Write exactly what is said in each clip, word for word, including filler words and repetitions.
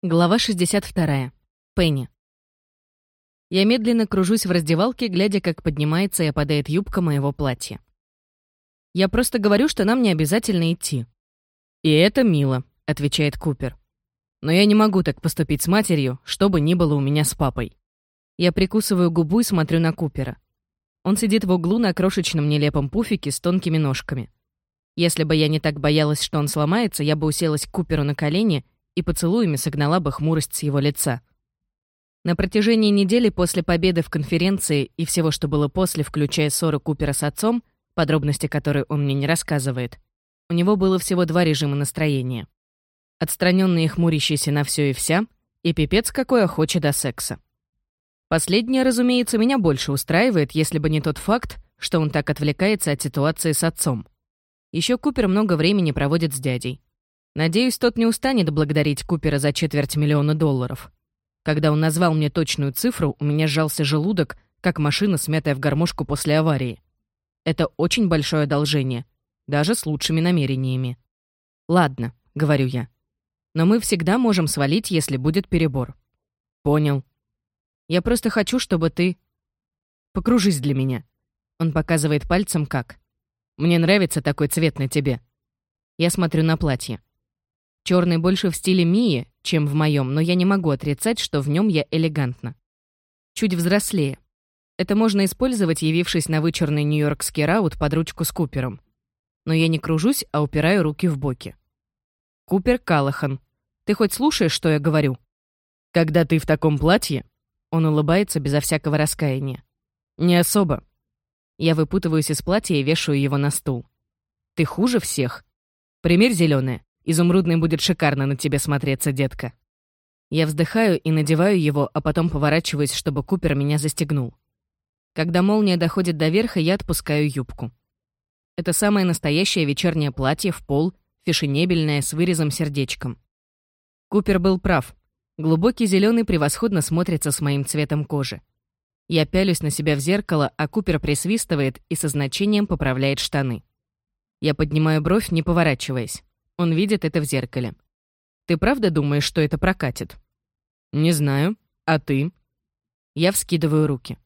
Глава шестьдесят вторая. Пенни. Я медленно кружусь в раздевалке, глядя, как поднимается и опадает юбка моего платья. «Я просто говорю, что нам не обязательно идти». «И это мило», — отвечает Купер. «Но я не могу так поступить с матерью, что бы ни было у меня с папой». Я прикусываю губу и смотрю на Купера. Он сидит в углу на крошечном нелепом пуфике с тонкими ножками. Если бы я не так боялась, что он сломается, я бы уселась к Куперу на колени и поцелуями согнала бы хмурость с его лица. На протяжении недели после победы в конференции и всего, что было после, включая ссору Купера с отцом, подробности которой он мне не рассказывает, у него было всего два режима настроения. Отстранённый и хмурящийся на всё и вся, и пипец какой охочий до секса. Последнее, разумеется, меня больше устраивает, если бы не тот факт, что он так отвлекается от ситуации с отцом. Ещё Купер много времени проводит с дядей. Надеюсь, тот не устанет благодарить Купера за четверть миллиона долларов. Когда он назвал мне точную цифру, у меня сжался желудок, как машина, смятая в гармошку после аварии. Это очень большое одолжение, даже с лучшими намерениями. «Ладно», — говорю я. «Но мы всегда можем свалить, если будет перебор». «Понял. Я просто хочу, чтобы ты... покружись для меня». Он показывает пальцем, как. «Мне нравится такой цвет на тебе». Я смотрю на платье. Черный больше в стиле Мии, чем в моем, но я не могу отрицать, что в нем я элегантна. Чуть взрослее. Это можно использовать, явившись на вычурный нью-йоркский раут под ручку с Купером. Но я не кружусь, а упираю руки в боки. «Купер Каллахан, ты хоть слушаешь, что я говорю?» «Когда ты в таком платье...» Он улыбается безо всякого раскаяния. «Не особо». Я выпутываюсь из платья и вешаю его на стул. «Ты хуже всех. Примерь зеленое. Изумрудный будет шикарно на тебе смотреться, детка». Я вздыхаю и надеваю его, а потом поворачиваюсь, чтобы Купер меня застегнул. Когда молния доходит до верха, я отпускаю юбку. Это самое настоящее вечернее платье в пол, фешенебельное, с вырезом-сердечком. Купер был прав. Глубокий зеленый превосходно смотрится с моим цветом кожи. Я пялюсь на себя в зеркало, а Купер присвистывает и со значением поправляет штаны. Я поднимаю бровь, не поворачиваясь. Он видит это в зеркале. «Ты правда думаешь, что это прокатит?» «Не знаю. А ты?» Я вскидываю руки.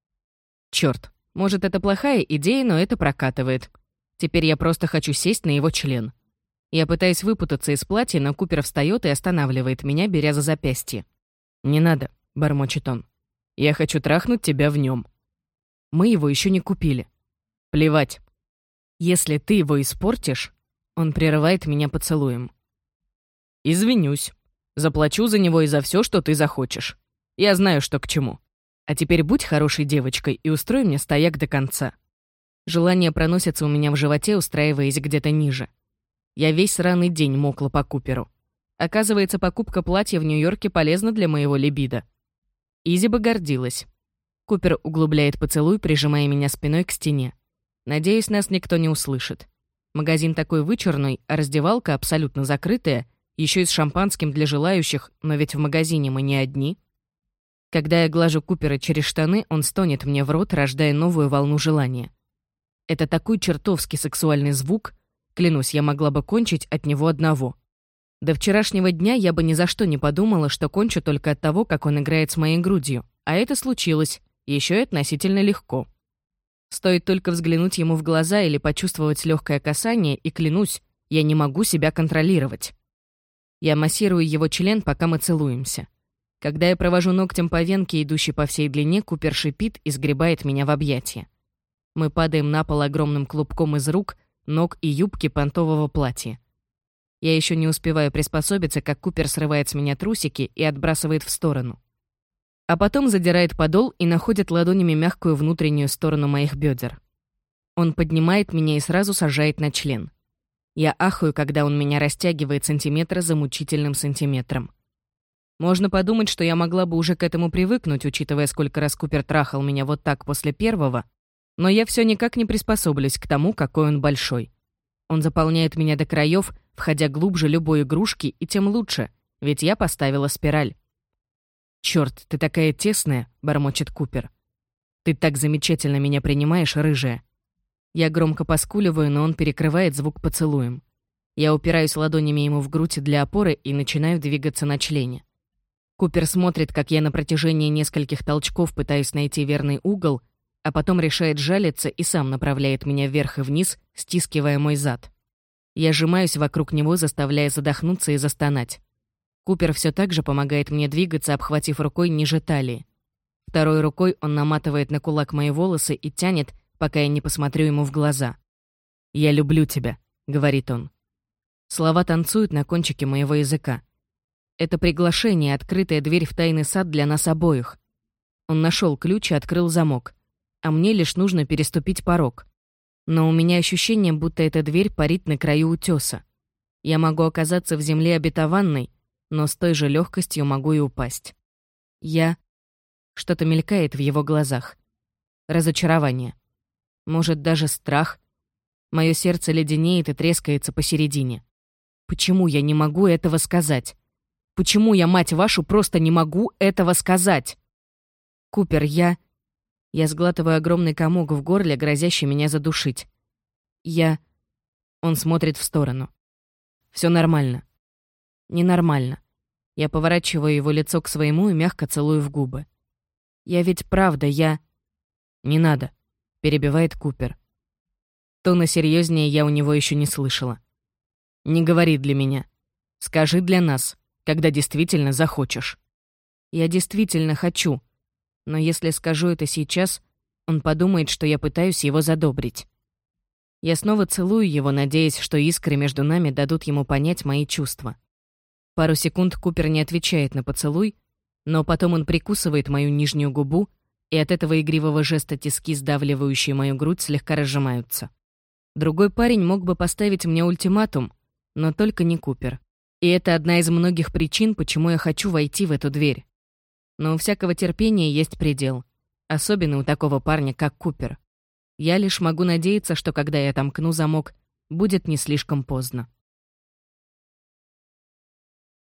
«Чёрт, может, это плохая идея, но это прокатывает. Теперь я просто хочу сесть на его член». Я пытаюсь выпутаться из платья, но Купер встаёт и останавливает меня, беря за запястье. «Не надо», — бормочет он. «Я хочу трахнуть тебя в нём». Мы его ещё не купили. Плевать. Если ты его испортишь... Он прерывает меня поцелуем. «Извинюсь. Заплачу за него и за все, что ты захочешь. Я знаю, что к чему. А теперь будь хорошей девочкой и устрой мне стояк до конца». Желание проносится у меня в животе, устраиваясь где-то ниже. Я весь сраный день мокла по Куперу. Оказывается, покупка платья в Нью-Йорке полезна для моего либидо. Изи бы гордилась. Купер углубляет поцелуй, прижимая меня спиной к стене. Надеюсь, нас никто не услышит. Магазин такой вычурный, а раздевалка абсолютно закрытая, еще и с шампанским для желающих, но ведь в магазине мы не одни. Когда я глажу Купера через штаны, он стонет мне в рот, рождая новую волну желания. Это такой чертовски сексуальный звук, клянусь, я могла бы кончить от него одного. До вчерашнего дня я бы ни за что не подумала, что кончу только от того, как он играет с моей грудью, а это случилось, еще и относительно легко. Стоит только взглянуть ему в глаза или почувствовать легкое касание, и, клянусь, я не могу себя контролировать. Я массирую его член, пока мы целуемся. Когда я провожу ногтем по венке, идущей по всей длине, Купер шипит и сгребает меня в объятия. Мы падаем на пол огромным клубком из рук, ног и юбки понтового платья. Я еще не успеваю приспособиться, как Купер срывает с меня трусики и отбрасывает в сторону. А потом задирает подол и находит ладонями мягкую внутреннюю сторону моих бедер. Он поднимает меня и сразу сажает на член. Я ахаю, когда он меня растягивает сантиметр за мучительным сантиметром. Можно подумать, что я могла бы уже к этому привыкнуть, учитывая, сколько раз Купер трахал меня вот так после первого, но я все никак не приспособлюсь к тому, какой он большой. Он заполняет меня до краев, входя глубже любой игрушки, и тем лучше, ведь я поставила спираль. «Чёрт, ты такая тесная», — бормочет Купер. «Ты так замечательно меня принимаешь, рыжая». Я громко поскуливаю, но он перекрывает звук поцелуем. Я упираюсь ладонями ему в грудь для опоры и начинаю двигаться на члене. Купер смотрит, как я на протяжении нескольких толчков пытаюсь найти верный угол, а потом решает жалиться и сам направляет меня вверх и вниз, стискивая мой зад. Я сжимаюсь вокруг него, заставляя задохнуться и застонать. Купер все так же помогает мне двигаться, обхватив рукой ниже талии. Второй рукой он наматывает на кулак мои волосы и тянет, пока я не посмотрю ему в глаза. «Я люблю тебя», — говорит он. Слова танцуют на кончике моего языка. Это приглашение, открытая дверь в тайный сад для нас обоих. Он нашел ключ и открыл замок, а мне лишь нужно переступить порог. Но у меня ощущение, будто эта дверь парит на краю утеса. Я могу оказаться в земле обетованной, но с той же легкостью могу и упасть. Я... Что-то мелькает в его глазах. Разочарование. Может, даже страх. Мое сердце леденеет и трескается посередине. Почему я не могу этого сказать? Почему я, мать вашу, просто не могу этого сказать? Купер, я... Я сглатываю огромный комок в горле, грозящий меня задушить. Я... Он смотрит в сторону. Все нормально. Ненормально. Я поворачиваю его лицо к своему и мягко целую в губы. Я ведь правда, я... Не надо, перебивает Купер. Тона серьезнее я у него еще не слышала. Не говори для меня. Скажи для нас, когда действительно захочешь. Я действительно хочу. Но если скажу это сейчас, он подумает, что я пытаюсь его задобрить. Я снова целую его, надеясь, что искры между нами дадут ему понять мои чувства. Пару секунд Купер не отвечает на поцелуй, но потом он прикусывает мою нижнюю губу, и от этого игривого жеста тиски, сдавливающие мою грудь, слегка разжимаются. Другой парень мог бы поставить мне ультиматум, но только не Купер. И это одна из многих причин, почему я хочу войти в эту дверь. Но у всякого терпения есть предел. Особенно у такого парня, как Купер. Я лишь могу надеяться, что когда я отомкну замок, будет не слишком поздно.